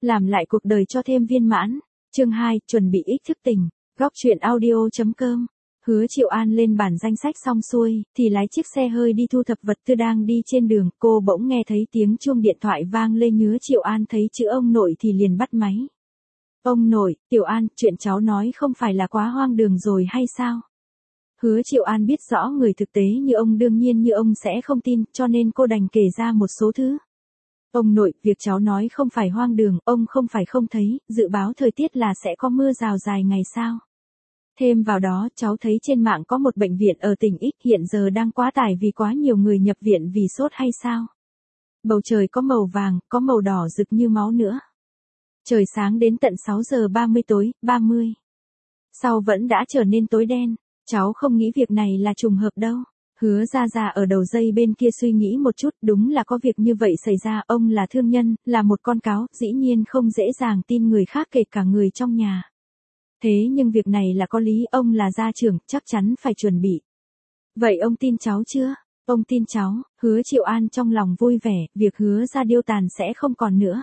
Làm lại cuộc đời cho thêm viên mãn. Chương 2, chuẩn bị ích thức tỉnh. Góc truyện audio.com. Hứa Triệu An lên bản danh sách xong xuôi, thì lái chiếc xe hơi đi thu thập vật tư đang đi trên đường, cô bỗng nghe thấy tiếng chuông điện thoại vang lên. Hứa Triệu An thấy chữ ông nội thì liền bắt máy. Ông nội, Tiểu An, chuyện cháu nói không phải là quá hoang đường rồi hay sao? Hứa Triệu An biết rõ người thực tế như ông đương nhiên như ông sẽ không tin, cho nên cô đành kể ra một số thứ. Ông nội, việc cháu nói không phải hoang đường, ông không phải không thấy, dự báo thời tiết là sẽ có mưa rào dài ngày sao. Thêm vào đó, cháu thấy trên mạng có một bệnh viện ở tỉnh X hiện giờ đang quá tải vì quá nhiều người nhập viện vì sốt hay sao. Bầu trời có màu vàng, có màu đỏ rực như máu nữa. Trời sáng đến tận 6 giờ 30 tối, 30. Sau vẫn đã trở nên tối đen, cháu không nghĩ việc này là trùng hợp đâu. Hứa Ra ở đầu dây bên kia suy nghĩ một chút, đúng là có việc như vậy xảy ra, ông là thương nhân, là một con cáo, dĩ nhiên không dễ dàng tin người khác kể cả người trong nhà. Thế nhưng việc này là có lý, ông là gia trưởng, chắc chắn phải chuẩn bị. Vậy ông tin cháu chưa? Ông tin cháu. Hứa Triệu An trong lòng vui vẻ, việc Hứa Ra điêu tàn sẽ không còn nữa.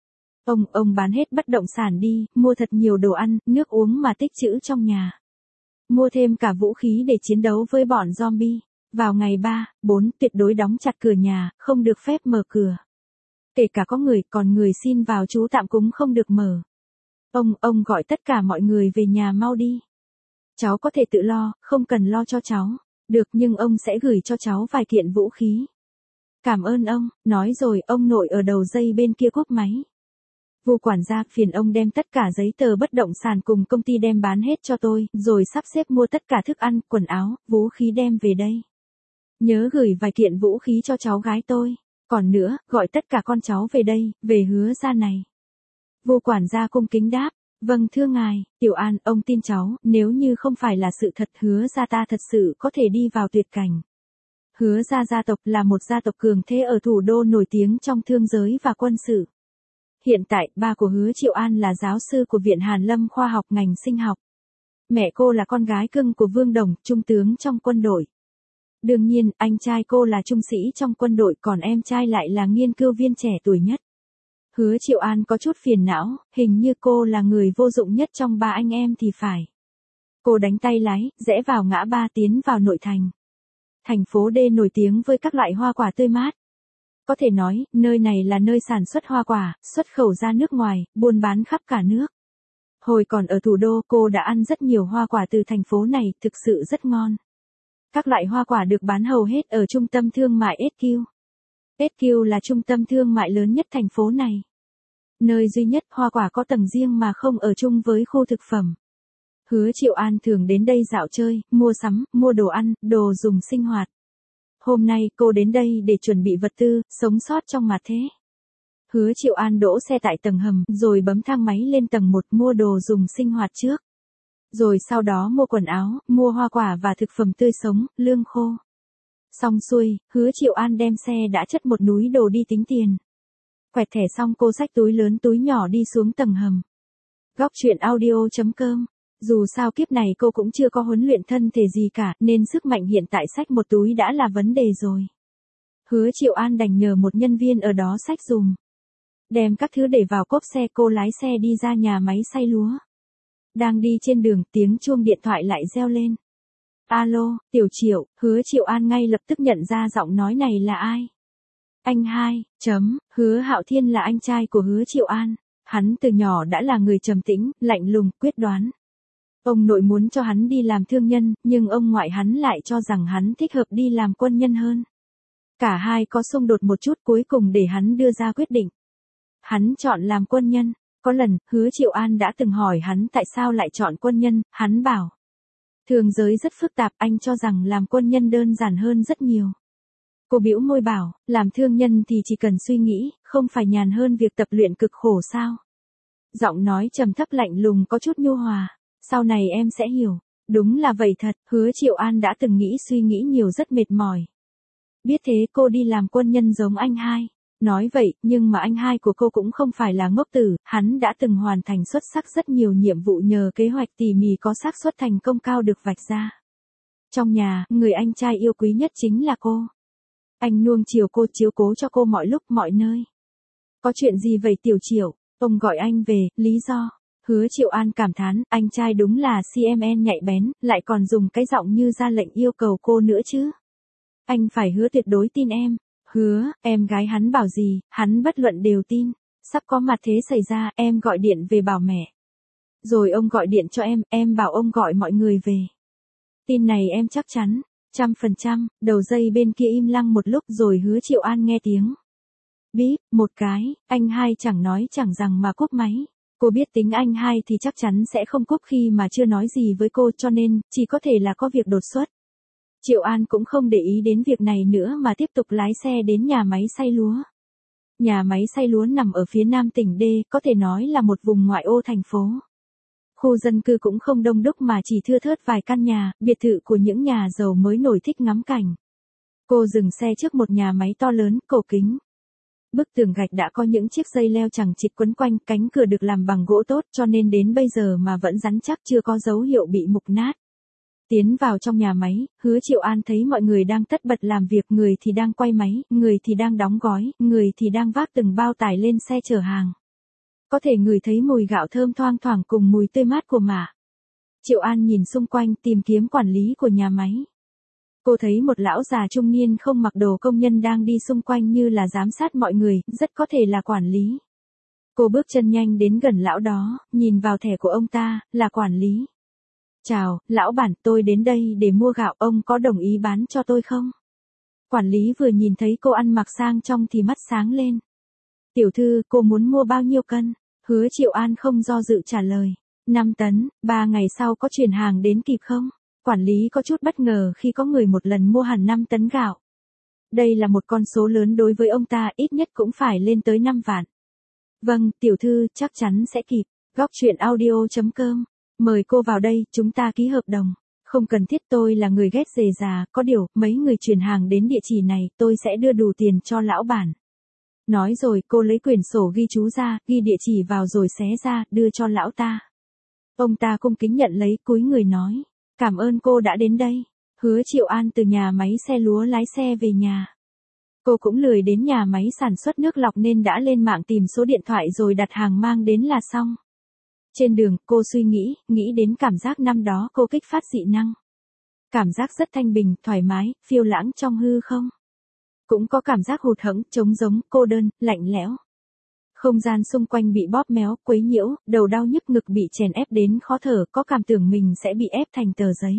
Ông bán hết bất động sản đi, mua thật nhiều đồ ăn, nước uống mà tích trữ trong nhà. Mua thêm cả vũ khí để chiến đấu với bọn zombie. Vào ngày 3, 4, tuyệt đối đóng chặt cửa nhà, không được phép mở cửa. Kể cả có người, còn người xin vào trú tạm cũng không được mở. Ông gọi tất cả mọi người về nhà mau đi. Cháu có thể tự lo, không cần lo cho cháu. Được, nhưng ông sẽ gửi cho cháu vài kiện vũ khí. Cảm ơn ông, nói rồi ông nội ở đầu dây bên kia cúp máy. Vu quản gia, phiền ông đem tất cả giấy tờ bất động sản cùng công ty đem bán hết cho tôi, rồi sắp xếp mua tất cả thức ăn, quần áo, vũ khí đem về đây. Nhớ gửi vài kiện vũ khí cho cháu gái tôi. Còn nữa, gọi tất cả con cháu về đây, về Hứa Ra này. Vu quản gia cung kính đáp, vâng thưa ngài. Tiểu An, ông tin cháu, nếu như không phải là sự thật, Hứa Ra ta thật sự có thể đi vào tuyệt cảnh. Hứa Ra gia tộc là một gia tộc cường thế ở thủ đô, nổi tiếng trong thương giới và quân sự. Hiện tại, ba của Hứa Triệu An là giáo sư của Viện Hàn Lâm khoa học ngành sinh học. Mẹ cô là con gái cưng của Vương Đồng, trung tướng trong quân đội. Đương nhiên, anh trai cô là trung sĩ trong quân đội, còn em trai lại là nghiên cứu viên trẻ tuổi nhất. Hứa Triệu An có chút phiền não, hình như cô là người vô dụng nhất trong ba anh em thì phải. Cô đánh tay lái, rẽ vào ngã ba tiến vào nội thành. Thành phố D nổi tiếng với các loại hoa quả tươi mát. Có thể nói, nơi này là nơi sản xuất hoa quả, xuất khẩu ra nước ngoài, buôn bán khắp cả nước. Hồi còn ở thủ đô, cô đã ăn rất nhiều hoa quả từ thành phố này, thực sự rất ngon. Các loại hoa quả được bán hầu hết ở trung tâm thương mại SQ. SQ là trung tâm thương mại lớn nhất thành phố này. Nơi duy nhất hoa quả có tầng riêng mà không ở chung với khu thực phẩm. Hứa Triệu An thường đến đây dạo chơi, mua sắm, mua đồ ăn, đồ dùng sinh hoạt. Hôm nay cô đến đây để chuẩn bị vật tư, sống sót trong mặt thế. Hứa Triệu An đỗ xe tại tầng hầm, rồi bấm thang máy lên tầng 1 mua đồ dùng sinh hoạt trước. Rồi sau đó mua quần áo, mua hoa quả và thực phẩm tươi sống, lương khô. Xong xuôi, Hứa Triệu An đem xe đã chất một núi đồ đi tính tiền. Quẹt thẻ xong cô xách túi lớn túi nhỏ đi xuống tầng hầm. Góc truyện audio.com. Dù sao kiếp này cô cũng chưa có huấn luyện thân thể gì cả, nên sức mạnh hiện tại xách một túi đã là vấn đề rồi. Hứa Triệu An đành nhờ một nhân viên ở đó xách dùm. Đem các thứ để vào cốp xe, cô lái xe đi ra nhà máy xay lúa. Đang đi trên đường, tiếng chuông điện thoại lại reo lên. Alo, Tiểu Triệu. Hứa Triệu An ngay lập tức nhận ra giọng nói này là ai. Anh hai, Hứa Hạo Thiên là anh trai của Hứa Triệu An. Hắn từ nhỏ đã là người trầm tĩnh, lạnh lùng, quyết đoán. Ông nội muốn cho hắn đi làm thương nhân, nhưng ông ngoại hắn lại cho rằng hắn thích hợp đi làm quân nhân hơn. Cả hai có xung đột một chút, cuối cùng để hắn đưa ra quyết định. Hắn chọn làm quân nhân. Có lần, Hứa Triệu An đã từng hỏi hắn tại sao lại chọn quân nhân, hắn bảo. Thường giới rất phức tạp, anh cho rằng làm quân nhân đơn giản hơn rất nhiều. Cô bĩu môi bảo, làm thương nhân thì chỉ cần suy nghĩ, không phải nhàn hơn việc tập luyện cực khổ sao? Giọng nói trầm thấp lạnh lùng có chút nhu hòa. Sau này em sẽ hiểu. Đúng là vậy thật, Hứa Triệu An đã từng nghĩ suy nghĩ nhiều rất mệt mỏi. Biết thế cô đi làm quân nhân giống anh hai. Nói vậy, nhưng mà anh hai của cô cũng không phải là ngốc tử, hắn đã từng hoàn thành xuất sắc rất nhiều nhiệm vụ nhờ kế hoạch tỉ mỉ có xác suất thành công cao được vạch ra. Trong nhà, người anh trai yêu quý nhất chính là cô. Anh nuông chiều cô, chiếu cố cho cô mọi lúc mọi nơi. Có chuyện gì vậy Tiểu Triệu? Ông gọi anh về, lý do. Hứa Triệu An cảm thán, anh trai đúng là CMN nhạy bén, lại còn dùng cái giọng như ra lệnh yêu cầu cô nữa chứ. Anh phải hứa tuyệt đối tin em. Hứa, em gái hắn bảo gì, hắn bất luận đều tin. Sắp có mặt thế xảy ra, em gọi điện về bảo mẹ. Rồi ông gọi điện cho em bảo ông gọi mọi người về. Tin này em chắc chắn, 100%, đầu dây bên kia im lặng một lúc rồi Hứa Triệu An nghe tiếng. Bíp, một cái, anh hai chẳng nói chẳng rằng mà cúp máy. Cô biết tính anh hai thì chắc chắn sẽ không cúp khi mà chưa nói gì với cô cho nên, chỉ có thể là có việc đột xuất. Triệu An cũng không để ý đến việc này nữa mà tiếp tục lái xe đến nhà máy xay lúa. Nhà máy xay lúa nằm ở phía nam tỉnh D, có thể nói là một vùng ngoại ô thành phố. Khu dân cư cũng không đông đúc mà chỉ thưa thớt vài căn nhà, biệt thự của những nhà giàu mới nổi thích ngắm cảnh. Cô dừng xe trước một nhà máy to lớn, cổ kính. Bức tường gạch đã có những chiếc dây leo chằng chịt quấn quanh, cánh cửa được làm bằng gỗ tốt cho nên đến bây giờ mà vẫn rắn chắc, chưa có dấu hiệu bị mục nát. Tiến vào trong nhà máy, Hứa Triệu An thấy mọi người đang tất bật làm việc, người thì đang quay máy, người thì đang đóng gói, người thì đang vác từng bao tải lên xe chở hàng. Có thể ngửi thấy mùi gạo thơm thoang thoảng cùng mùi tươi mát của mả. Triệu An nhìn xung quanh tìm kiếm quản lý của nhà máy. Cô thấy một lão già trung niên không mặc đồ công nhân đang đi xung quanh như là giám sát mọi người, rất có thể là quản lý. Cô bước chân nhanh đến gần lão đó, nhìn vào thẻ của ông ta, là quản lý. Chào, lão bản, tôi đến đây để mua gạo, ông có đồng ý bán cho tôi không? Quản lý vừa nhìn thấy cô ăn mặc sang trọng thì mắt sáng lên. Tiểu thư, cô muốn mua bao nhiêu cân? Hứa Triệu An không do dự trả lời. 5 tấn, 3 ngày sau có chuyển hàng đến kịp không? Quản lý có chút bất ngờ khi có người một lần mua hẳn 5 tấn gạo. Đây là một con số lớn đối với ông ta, ít nhất cũng phải lên tới 5 vạn. Vâng, tiểu thư, chắc chắn sẽ kịp. Góc truyện audio.com. Mời cô vào đây, chúng ta ký hợp đồng. Không cần thiết, tôi là người ghét rề rà, có điều, mấy người chuyển hàng đến địa chỉ này, tôi sẽ đưa đủ tiền cho lão bản. Nói rồi cô lấy quyển sổ ghi chú ra, ghi địa chỉ vào rồi xé ra, đưa cho lão ta. Ông ta cung kính nhận lấy, cúi người nói. Cảm ơn cô đã đến đây. Hứa Triệu An từ nhà máy xe lúa lái xe về nhà. Cô cũng lười đến nhà máy sản xuất nước lọc nên đã lên mạng tìm số điện thoại rồi đặt hàng mang đến là xong. Trên đường, cô suy nghĩ đến cảm giác năm đó cô kích phát dị năng. Cảm giác rất thanh bình, thoải mái, phiêu lãng trong hư không. Cũng có cảm giác hụt hẫng, trống rỗng, cô đơn, lạnh lẽo. Không gian xung quanh bị bóp méo, quấy nhiễu, đầu đau nhức, ngực bị chèn ép đến khó thở, có cảm tưởng mình sẽ bị ép thành tờ giấy.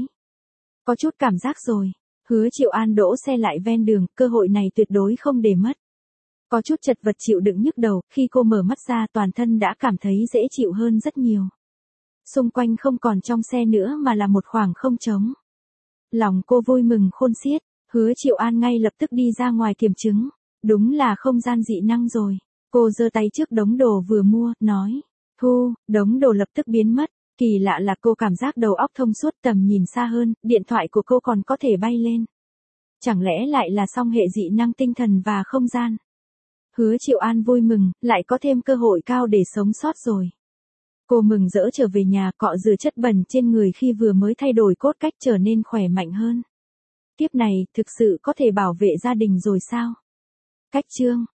Có chút cảm giác rồi. Hứa Triệu An đỗ xe lại ven đường, cơ hội này tuyệt đối không để mất. Có chút chật vật chịu đựng nhức đầu, khi cô mở mắt ra toàn thân đã cảm thấy dễ chịu hơn rất nhiều. Xung quanh không còn trong xe nữa mà là một khoảng không trống. Lòng cô vui mừng khôn xiết, Hứa Triệu An ngay lập tức đi ra ngoài kiểm chứng. Đúng là không gian dị năng rồi. Cô giơ tay trước đống đồ vừa mua, nói. Thu, đống đồ lập tức biến mất. Kỳ lạ là cô cảm giác đầu óc thông suốt, tầm nhìn xa hơn, điện thoại của cô còn có thể bay lên. Chẳng lẽ lại là song hệ dị năng tinh thần và không gian? Hứa Triệu An vui mừng, lại có thêm cơ hội cao để sống sót rồi. Cô mừng rỡ trở về nhà, cọ rửa chất bẩn trên người khi vừa mới thay đổi cốt cách trở nên khỏe mạnh hơn. Kiếp này, thực sự có thể bảo vệ gia đình rồi sao? Cách chương